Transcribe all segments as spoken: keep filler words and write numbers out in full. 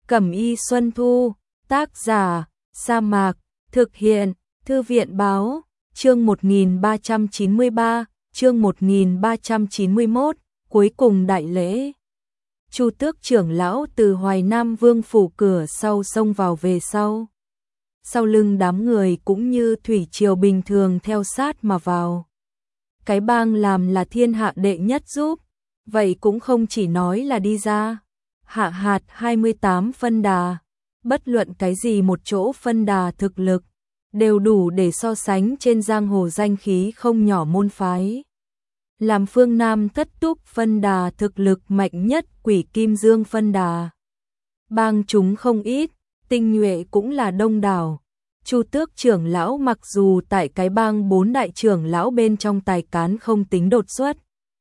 Cẩm y Xuân Thu, tác giả, Sa Mạc, thực hiện, Thư viện báo, chương một nghìn ba trăm chín mươi ba, chương một nghìn ba trăm chín mươi mốt, cuối cùng đại lễ. Chu Tước trưởng lão từ Hoài Nam Vương phủ cửa sau xông vào về sau. Sau lưng đám người cũng như thủy triều bình thường theo sát mà vào. Cái bang làm là thiên hạ đệ nhất giúp, vậy cũng không chỉ nói là đi ra. Hạ hạt hai mươi tám phân đà, bất luận cái gì một chỗ phân đà thực lực, đều đủ để so sánh trên giang hồ danh khí không nhỏ môn phái. Làm phương Nam thất túc phân đà thực lực mạnh nhất Quỷ Kim Dương phân đà. Bang chúng không ít, tinh nhuệ cũng là đông đảo. Chu Tước trưởng lão mặc dù tại cái bang bốn đại trưởng lão bên trong tài cán không tính đột xuất,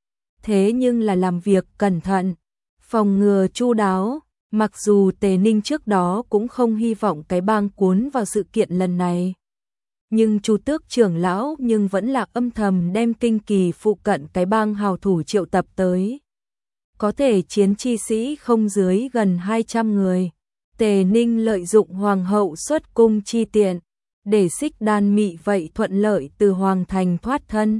thế nhưng là làm việc cẩn thận, phòng ngừa chu đáo, mặc dù Tề Ninh trước đó cũng không hy vọng cái bang cuốn vào sự kiện lần này. Nhưng Chu Tước trưởng lão nhưng vẫn là âm thầm đem kinh kỳ phụ cận cái bang hào thủ triệu tập tới. Có thể chiến chi sĩ không dưới gần hai trăm người. Tề Ninh lợi dụng hoàng hậu xuất cung chi tiện, để Xích Đan Mị vậy thuận lợi từ hoàng thành thoát thân.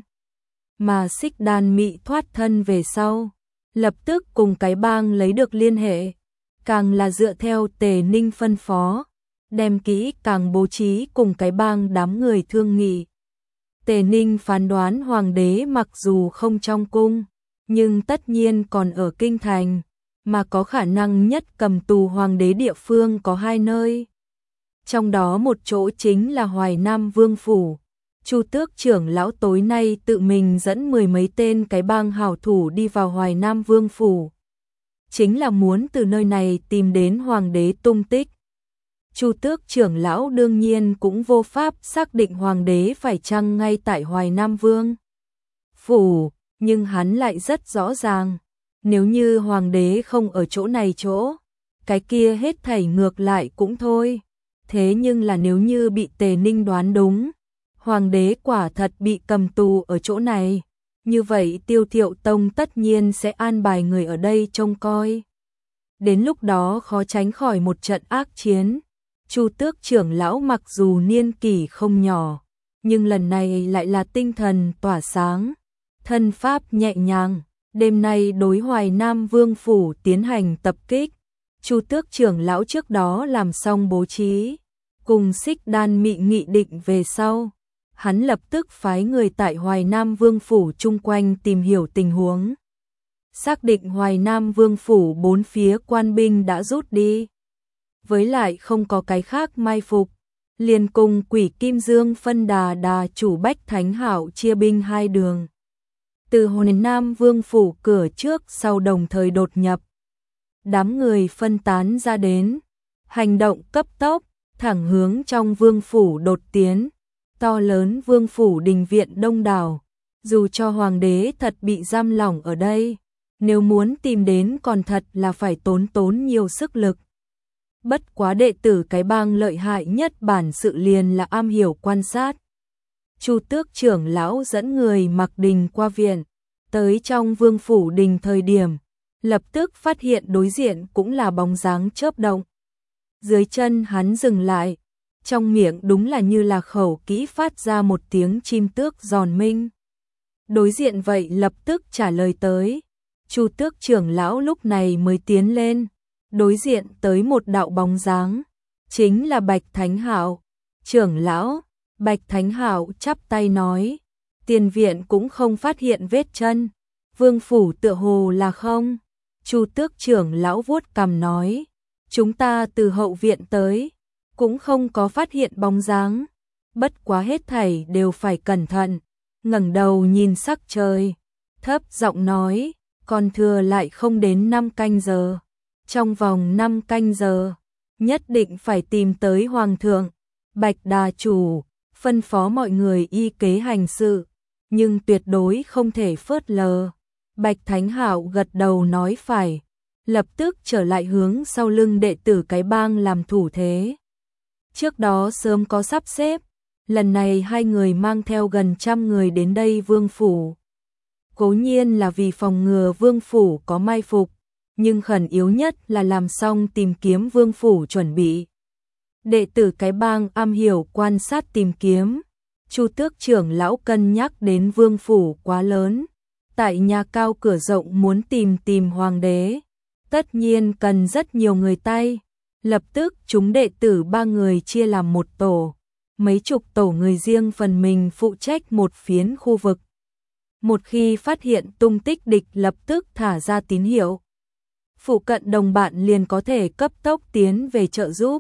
Mà Xích Đan Mị thoát thân về sau, lập tức cùng cái bang lấy được liên hệ, càng là dựa theo Tề Ninh phân phó, đem kỹ càng bố trí cùng cái bang đám người thương nghị. Tề Ninh phán đoán hoàng đế mặc dù không trong cung, nhưng tất nhiên còn ở kinh thành, mà có khả năng nhất cầm tù hoàng đế địa phương có hai nơi. Trong đó một chỗ chính là Hoài Nam Vương phủ. Chu Tước trưởng lão tối nay tự mình dẫn mười mấy tên cái bang hảo thủ đi vào Hoài Nam Vương phủ, chính là muốn từ nơi này tìm đến hoàng đế tung tích. Chu Tước trưởng lão đương nhiên cũng vô pháp xác định hoàng đế phải chăng ngay tại Hoài Nam Vương phủ, nhưng hắn lại rất rõ ràng, nếu như hoàng đế không ở chỗ này chỗ, cái kia hết thảy ngược lại cũng thôi. Thế nhưng là nếu như bị Tề Ninh đoán đúng, hoàng đế quả thật bị cầm tù ở chỗ này, như vậy Tiêu Thiệu Tông tất nhiên sẽ an bài người ở đây trông coi. Đến lúc đó khó tránh khỏi một trận ác chiến. Chu Tước trưởng lão mặc dù niên kỷ không nhỏ, nhưng lần này lại là tinh thần tỏa sáng, thân pháp nhẹ nhàng, đêm nay đối Hoài Nam Vương phủ tiến hành tập kích. Chu Tước trưởng lão trước đó làm xong bố trí, cùng Xích Đan Mị nghị định về sau, hắn lập tức phái người tại Hoài Nam Vương phủ chung quanh tìm hiểu tình huống. Xác định Hoài Nam Vương phủ bốn phía quan binh đã rút đi, với lại không có cái khác mai phục, liền cùng Quỷ Kim Dương phân đà đà chủ Bách Thánh Hạo chia binh hai đường, từ Hoài Nam Vương phủ cửa trước sau đồng thời đột nhập. Đám người phân tán ra đến, hành động cấp tốc, thẳng hướng trong vương phủ đột tiến. To lớn vương phủ đình viện đông đảo, dù cho hoàng đế thật bị giam lỏng ở đây, nếu muốn tìm đến còn thật là phải tốn tốn nhiều sức lực. Bất quá đệ tử cái bang lợi hại nhất bản sự liền là am hiểu quan sát. Chu Tước trưởng lão dẫn người mặc đình qua viện, tới trong vương phủ đình thời điểm, lập tức phát hiện đối diện cũng là bóng dáng chớp động. Dưới chân hắn dừng lại, trong miệng đúng là như là khẩu kỹ phát ra một tiếng chim tước giòn minh. Đối diện vậy lập tức trả lời tới. Chu Tước trưởng lão lúc này mới tiến lên, đối diện tới một đạo bóng dáng, chính là Bạch Thánh Hạo. Trưởng lão, Bạch Thánh Hạo chắp tay nói, tiền viện cũng không phát hiện vết chân, vương phủ tựa hồ là không. Chu Tước trưởng lão vuốt cằm nói, chúng ta từ hậu viện tới, cũng không có phát hiện bóng dáng, bất quá hết thảy đều phải cẩn thận. Ngẩng đầu nhìn sắc trời, thấp giọng nói, còn thừa lại không đến năm canh giờ, trong vòng năm canh giờ, nhất định phải tìm tới hoàng thượng. Bạch đà chủ phân phó mọi người y kế hành sự, nhưng tuyệt đối không thể phớt lờ. Bạch Thánh Hạo gật đầu nói phải, lập tức trở lại hướng sau lưng đệ tử cái bang làm thủ thế. Trước đó sớm có sắp xếp, lần này hai người mang theo gần trăm người đến đây vương phủ. Cố nhiên là vì phòng ngừa vương phủ có mai phục, nhưng khẩn yếu nhất là làm xong tìm kiếm vương phủ chuẩn bị. Đệ tử cái bang am hiểu quan sát tìm kiếm. Chu Tước trưởng lão cân nhắc đến vương phủ quá lớn, tại nhà cao cửa rộng muốn tìm tìm hoàng đế, tất nhiên cần rất nhiều người tay. Lập tức chúng đệ tử ba người chia làm một tổ, mấy chục tổ người riêng phần mình phụ trách một phiến khu vực. Một khi phát hiện tung tích địch lập tức thả ra tín hiệu. Phụ cận đồng bạn liền có thể cấp tốc tiến về trợ giúp.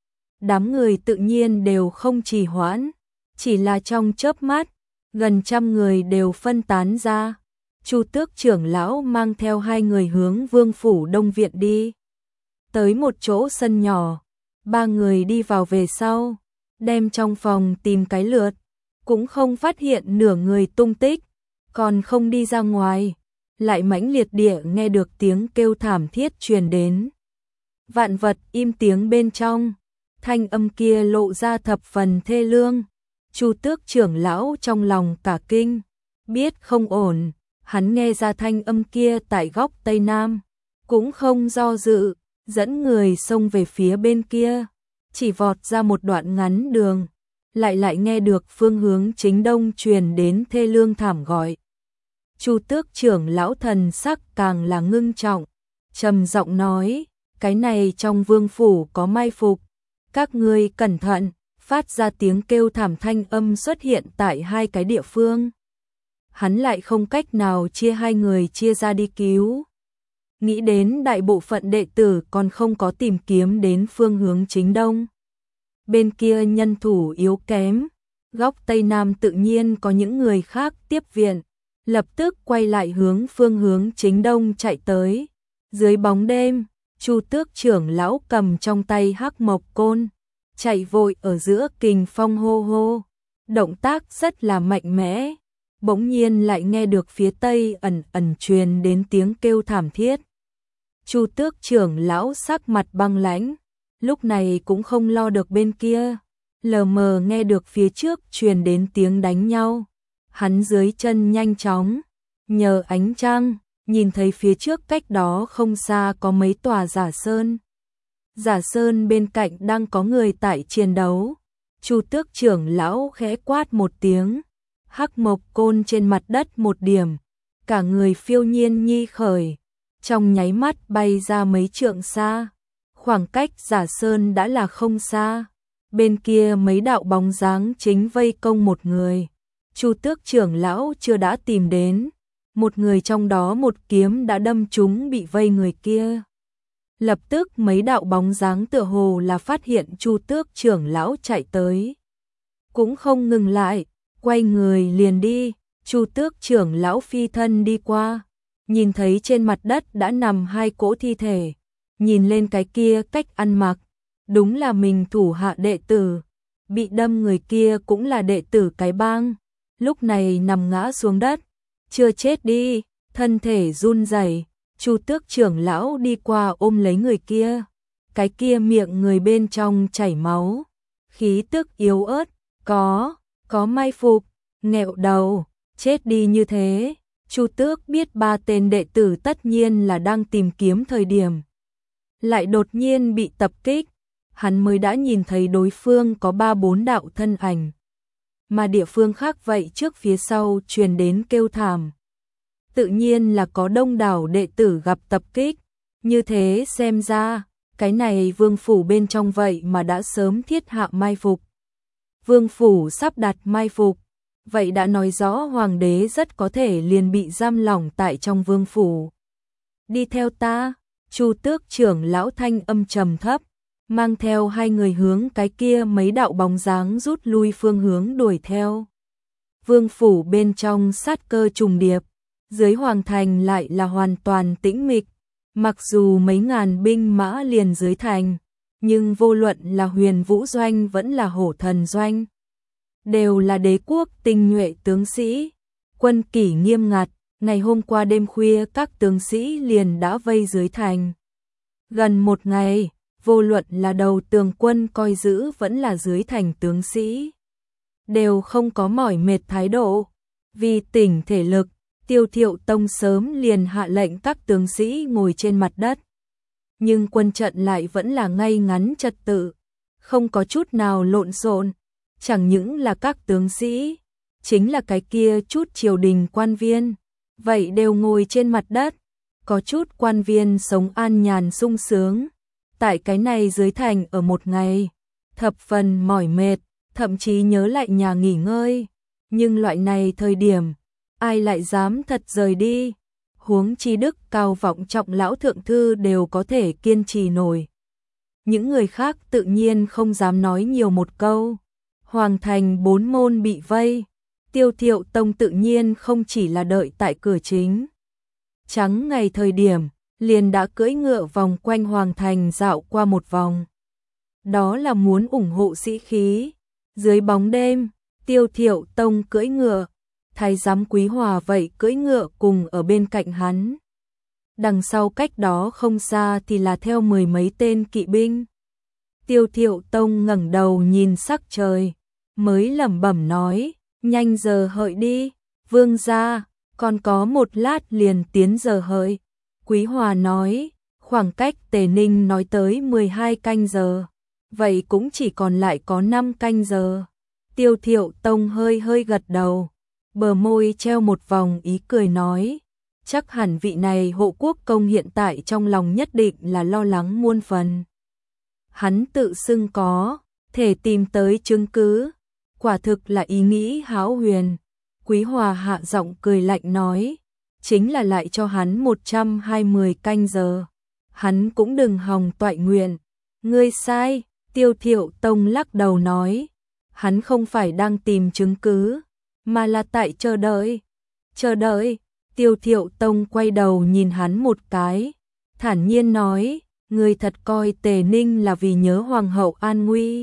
Đám người tự nhiên đều không trì hoãn, chỉ là trong chớp mắt, gần trăm người đều phân tán ra. Chu Tước trưởng lão mang theo hai người hướng vương phủ Đông Viện đi. Tới một chỗ sân nhỏ, ba người đi vào về sau, đem trong phòng tìm cái lượt, cũng không phát hiện nửa người tung tích, còn không đi ra ngoài, lại mãnh liệt địa nghe được tiếng kêu thảm thiết truyền đến. Vạn vật im tiếng bên trong, thanh âm kia lộ ra thập phần thê lương. Chu Tước trưởng lão trong lòng cả kinh, biết không ổn, hắn nghe ra thanh âm kia tại góc Tây Nam, cũng không do dự, dẫn người xông về phía bên kia, chỉ vọt ra một đoạn ngắn đường, lại lại nghe được phương hướng chính đông truyền đến thê lương thảm gọi. Chu Tước trưởng lão thần sắc càng là ngưng trọng, trầm giọng nói, cái này trong vương phủ có mai phục, các ngươi cẩn thận. Phát ra tiếng kêu thảm thanh âm xuất hiện tại hai cái địa phương. Hắn lại không cách nào chia hai người chia ra đi cứu. Nghĩ đến đại bộ phận đệ tử còn không có tìm kiếm đến phương hướng chính đông. Bên kia nhân thủ yếu kém, góc Tây Nam tự nhiên có những người khác tiếp viện, lập tức quay lại hướng phương hướng chính đông chạy tới. Dưới bóng đêm, Chu Tước trưởng lão cầm trong tay hắc mộc côn, chạy vội ở giữa kình phong hô hô, động tác rất là mạnh mẽ. Bỗng nhiên lại nghe được phía tây ẩn ẩn truyền đến tiếng kêu thảm thiết. Chu Tước trưởng lão sắc mặt băng lãnh, lúc này cũng không lo được bên kia, lờ mờ nghe được phía trước truyền đến tiếng đánh nhau. Hắn dưới chân nhanh chóng, nhờ ánh trăng, nhìn thấy phía trước cách đó không xa có mấy tòa giả sơn. Giả sơn bên cạnh đang có người tại chiến đấu. Chu Tước trưởng lão khẽ quát một tiếng, hắc mộc côn trên mặt đất một điểm, cả người phiêu nhiên nhi khởi, trong nháy mắt bay ra mấy trượng xa. Khoảng cách giả sơn đã là không xa, bên kia mấy đạo bóng dáng chính vây công một người. Chu Tước trưởng lão chưa đã tìm đến, một người trong đó một kiếm đã đâm trúng bị vây người kia. Lập tức mấy đạo bóng dáng tựa hồ là phát hiện Chu Tước trưởng lão chạy tới, cũng không ngừng lại, quay người liền đi. Chu Tước trưởng lão phi thân đi qua, nhìn thấy trên mặt đất đã nằm hai cỗ thi thể, nhìn lên cái kia cách ăn mặc, đúng là mình thủ hạ đệ tử, bị đâm người kia cũng là đệ tử cái bang, lúc này nằm ngã xuống đất, chưa chết đi, thân thể run rẩy. Chu Tước trưởng lão đi qua ôm lấy người kia, cái kia miệng người bên trong chảy máu, khí tức yếu ớt, có, có mai phục, nghẹo đầu, chết đi như thế. Chu Tước biết ba tên đệ tử tất nhiên là đang tìm kiếm thời điểm, lại đột nhiên bị tập kích, hắn mới đã nhìn thấy đối phương có ba bốn đạo thân ảnh, mà địa phương khác vậy trước phía sau truyền đến kêu thảm. Tự nhiên là có đông đảo đệ tử gặp tập kích, như thế xem ra, cái này vương phủ bên trong vậy mà đã sớm thiết hạ mai phục. Vương phủ sắp đặt mai phục, vậy đã nói rõ hoàng đế rất có thể liền bị giam lỏng tại trong vương phủ. Đi theo ta, Chu Tước trưởng lão thanh âm trầm thấp, mang theo hai người hướng cái kia mấy đạo bóng dáng rút lui phương hướng đuổi theo. Vương phủ bên trong sát cơ trùng điệp, dưới hoàng thành lại là hoàn toàn tĩnh mịch, mặc dù mấy ngàn binh mã liền dưới thành, nhưng vô luận là Huyền Vũ doanh vẫn là Hổ Thần doanh, đều là đế quốc tinh nhuệ tướng sĩ, quân kỷ nghiêm ngặt. Ngày hôm qua đêm khuya các tướng sĩ liền đã vây dưới thành. Gần một ngày, vô luận là đầu tường quân coi giữ vẫn là dưới thành tướng sĩ, đều không có mỏi mệt thái độ, vì tỉnh thể lực, Tiêu Thiệu Tông sớm liền hạ lệnh các tướng sĩ ngồi trên mặt đất. Nhưng quân trận lại vẫn là ngay ngắn trật tự, không có chút nào lộn xộn, chẳng những là các tướng sĩ, chính là cái kia chút triều đình quan viên, vậy đều ngồi trên mặt đất, có chút quan viên sống an nhàn sung sướng, tại cái này dưới thành ở một ngày, thập phần mỏi mệt, thậm chí nhớ lại nhà nghỉ ngơi, nhưng loại này thời điểm, ai lại dám thật rời đi, huống chi đức cao vọng trọng lão thượng thư đều có thể kiên trì nổi. Những người khác tự nhiên không dám nói nhiều một câu. Hoàng thành bốn môn bị vây, Tiêu Thiệu Tông tự nhiên không chỉ là đợi tại cửa chính. Trắng ngày thời điểm, liền đã cưỡi ngựa vòng quanh Hoàng thành dạo qua một vòng. Đó là muốn ủng hộ sĩ khí. Dưới bóng đêm, Tiêu Thiệu Tông cưỡi ngựa, thái giám Quý Hòa vậy cưỡi ngựa cùng ở bên cạnh hắn. Đằng sau cách đó không xa thì là theo mười mấy tên kỵ binh. Tiêu Thiệu Tông ngẩng đầu nhìn sắc trời, mới lẩm bẩm nói, nhanh giờ hợi đi, vương gia, còn có một lát liền tiến giờ hợi. Quý Hòa nói, khoảng cách Tề Ninh nói tới mười hai canh giờ, vậy cũng chỉ còn lại có năm canh giờ. Tiêu Thiệu Tông hơi hơi gật đầu, bờ môi treo một vòng ý cười nói, chắc hẳn vị này hộ quốc công hiện tại trong lòng nhất định là lo lắng muôn phần. Hắn tự xưng có thể tìm tới chứng cứ, quả thực là ý nghĩ hão huyền. Quý Hòa hạ giọng cười lạnh nói, chính là lại cho hắn một trăm hai mươi canh giờ, hắn cũng đừng hòng toại nguyện. Ngươi sai, Tiêu Thiệu Tông lắc đầu nói, hắn không phải đang tìm chứng cứ, mà là tại chờ đợi. Chờ đợi. Tiêu Thiệu Tông quay đầu nhìn hắn một cái, thản nhiên nói, ngươi thật coi Tề Ninh là vì nhớ hoàng hậu an nguy,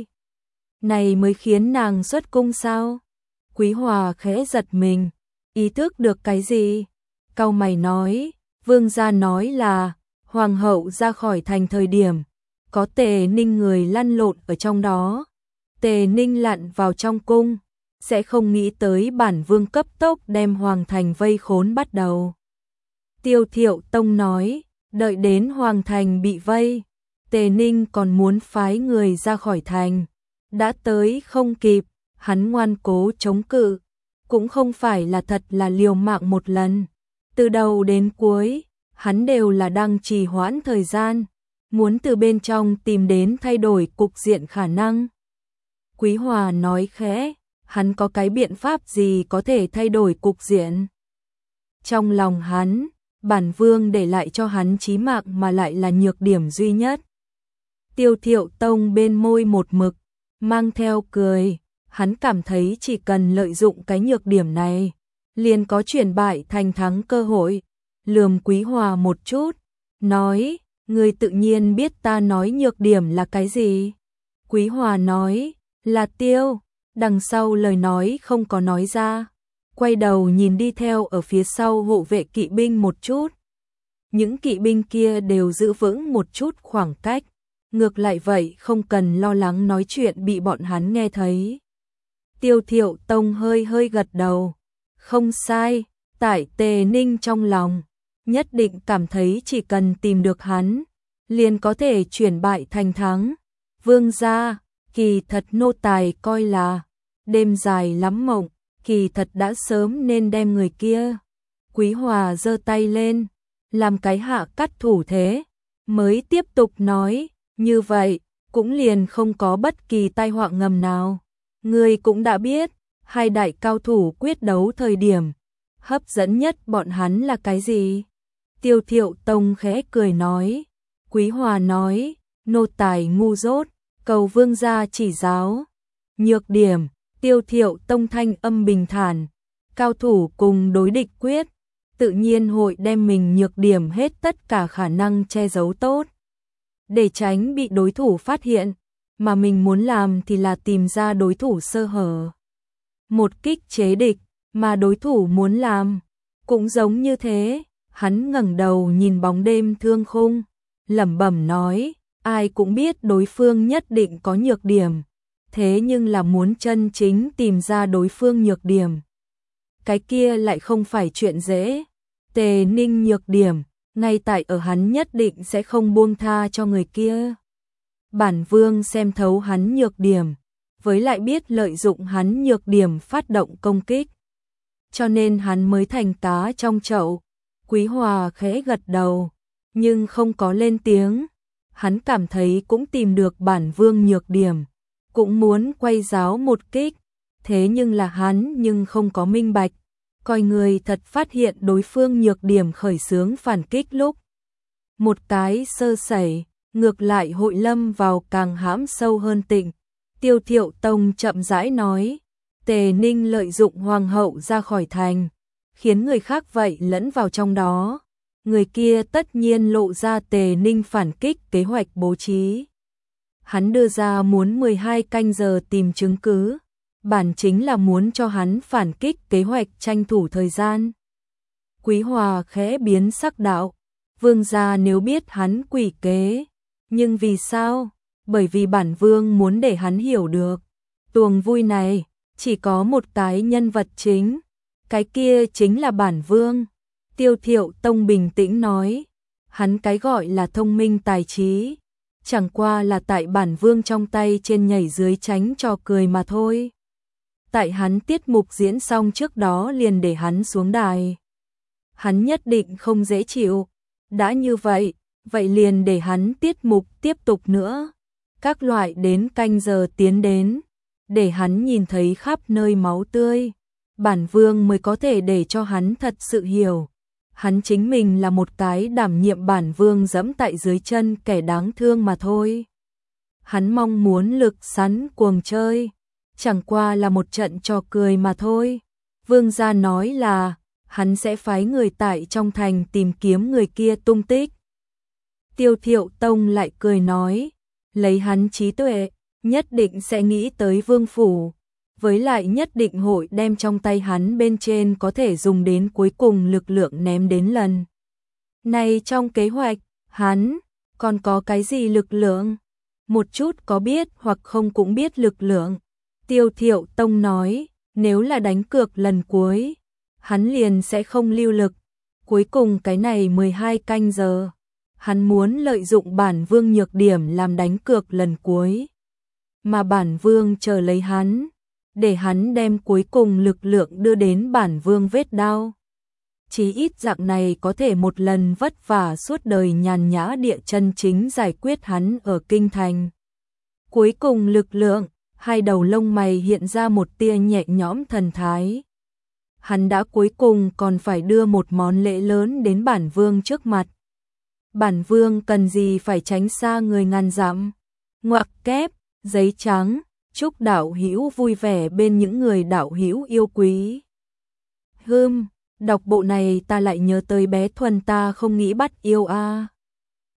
này mới khiến nàng xuất cung sao? Quý Hòa khẽ giật mình, ý thức được cái gì? Cau mày nói, vương gia nói là hoàng hậu ra khỏi thành thời điểm, có Tề Ninh người lăn lộn ở trong đó. Tề Ninh lặn vào trong cung, sẽ không nghĩ tới bản vương cấp tốc đem hoàng thành vây khốn bắt đầu. Tiêu Thiệu Tông nói, đợi đến hoàng thành bị vây, Tề Ninh còn muốn phái người ra khỏi thành, đã tới không kịp, hắn ngoan cố chống cự, cũng không phải là thật là liều mạng một lần. Từ đầu đến cuối, hắn đều là đang trì hoãn thời gian, muốn từ bên trong tìm đến thay đổi cục diện khả năng. Quý Hòa nói khẽ, hắn có cái biện pháp gì có thể thay đổi cục diện? Trong lòng hắn, bản vương để lại cho hắn chí mạng mà lại là nhược điểm duy nhất. Tiêu Thiệu Tông bên môi một mực, mang theo cười, hắn cảm thấy chỉ cần lợi dụng cái nhược điểm này, liền có chuyển bại thành thắng cơ hội. Lườm Quý Hòa một chút, nói, ngươi tự nhiên biết ta nói nhược điểm là cái gì. Quý Hòa nói, là tiêu, đằng sau lời nói không có nói ra, quay đầu nhìn đi theo ở phía sau hộ vệ kỵ binh một chút. Những kỵ binh kia đều giữ vững một chút khoảng cách, ngược lại vậy không cần lo lắng nói chuyện bị bọn hắn nghe thấy. Tiêu Thiệu Tông hơi hơi gật đầu, không sai, tại Tề Ninh trong lòng, nhất định cảm thấy chỉ cần tìm được hắn, liền có thể chuyển bại thành thắng. Vương gia, kỳ thật nô tài coi là đêm dài lắm mộng, kỳ thật đã sớm nên đem người kia. Quý Hòa giơ tay lên, làm cái hạ cắt thủ thế, mới tiếp tục nói, như vậy, cũng liền không có bất kỳ tai họa ngầm nào. Ngươi cũng đã biết, hai đại cao thủ quyết đấu thời điểm, hấp dẫn nhất bọn hắn là cái gì? Tiêu Thiệu Tông khẽ cười nói, Quý Hòa nói, nô tài ngu dốt, cầu vương gia chỉ giáo. Nhược điểm, Tiêu Thiệu Tông thanh âm bình thản, cao thủ cùng đối địch quyết, tự nhiên hội đem mình nhược điểm hết tất cả khả năng che giấu tốt, để tránh bị đối thủ phát hiện, mà mình muốn làm thì là tìm ra đối thủ sơ hở, một kích chế địch, mà đối thủ muốn làm cũng giống như thế. Hắn ngẩng đầu nhìn bóng đêm thương khung, lẩm bẩm nói, ai cũng biết đối phương nhất định có nhược điểm, thế nhưng là muốn chân chính tìm ra đối phương nhược điểm, cái kia lại không phải chuyện dễ. Tề Ninh nhược điểm, ngay tại ở hắn nhất định sẽ không buông tha cho người kia. Bản Vương xem thấu hắn nhược điểm, với lại biết lợi dụng hắn nhược điểm phát động công kích. Cho nên hắn mới thành cá trong chậu. Quý Hòa khẽ gật đầu, nhưng không có lên tiếng. Hắn cảm thấy cũng tìm được Bản Vương nhược điểm, cũng muốn quay giáo một kích. Thế nhưng là hắn nhưng không có minh bạch, coi người thật phát hiện đối phương nhược điểm khởi xướng phản kích lúc. Một cái sơ sẩy, ngược lại hội lâm vào càng hãm sâu hơn tịnh. Tiêu Thiệu Tông chậm rãi nói, Tề Ninh lợi dụng hoàng hậu ra khỏi thành, khiến người khác vậy lẫn vào trong đó. Người kia tất nhiên lộ ra Tề Ninh phản kích kế hoạch bố trí. Hắn đưa ra muốn mười hai canh giờ tìm chứng cứ, bản chính là muốn cho hắn phản kích kế hoạch tranh thủ thời gian. Quý Hòa khẽ biến sắc đạo, Vương gia nếu biết hắn quỷ kế, nhưng vì sao? Bởi vì bản Vương muốn để hắn hiểu được, tuồng vui này chỉ có một cái nhân vật chính, cái kia chính là bản Vương. Tiêu Thiệu Tông bình tĩnh nói, hắn cái gọi là thông minh tài trí, chẳng qua là tại bản Vương trong tay trên nhảy dưới tránh trò cười mà thôi. Tại hắn tiết mục diễn xong trước đó liền để hắn xuống đài. Hắn nhất định không dễ chịu, đã như vậy, vậy liền để hắn tiết mục tiếp tục nữa. Các loại đến canh giờ tiến đến, để hắn nhìn thấy khắp nơi máu tươi, bản Vương mới có thể để cho hắn thật sự hiểu. Hắn chính mình là một cái đảm nhiệm bản Vương dẫm tại dưới chân kẻ đáng thương mà thôi. Hắn mong muốn lực sắn cuồng chơi, chẳng qua là một trận trò cười mà thôi. Vương gia nói là, hắn sẽ phái người tại trong thành tìm kiếm người kia tung tích. Tiêu Thiệu Tông lại cười nói, lấy hắn trí tuệ, nhất định sẽ nghĩ tới vương phủ, với lại nhất định hội đem trong tay hắn bên trên có thể dùng đến cuối cùng lực lượng ném đến lần. Này trong kế hoạch, hắn còn có cái gì lực lượng? Một chút có biết hoặc không cũng biết lực lượng. Tiêu Thiệu Tông nói, nếu là đánh cược lần cuối, hắn liền sẽ không lưu lực. Cuối cùng cái này mười hai canh giờ, hắn muốn lợi dụng bản Vương nhược điểm làm đánh cược lần cuối. Mà bản Vương chờ lấy hắn, để hắn đem cuối cùng lực lượng đưa đến bản Vương vết đao. Chí ít dạng này có thể một lần vất vả suốt đời nhàn nhã địa chân chính giải quyết hắn ở kinh thành. Cuối cùng lực lượng, hai đầu lông mày hiện ra một tia nhẹ nhõm thần thái. Hắn đã cuối cùng còn phải đưa một món lễ lớn đến bản Vương trước mặt. Bản Vương cần gì phải tránh xa người ngàn dặm. Ngoặc kép, giấy trắng, chúc đạo hữu vui vẻ bên những người đạo hữu yêu quý. Hừm, đọc bộ này ta lại nhớ tới bé Thuần ta không nghĩ bắt yêu a. À.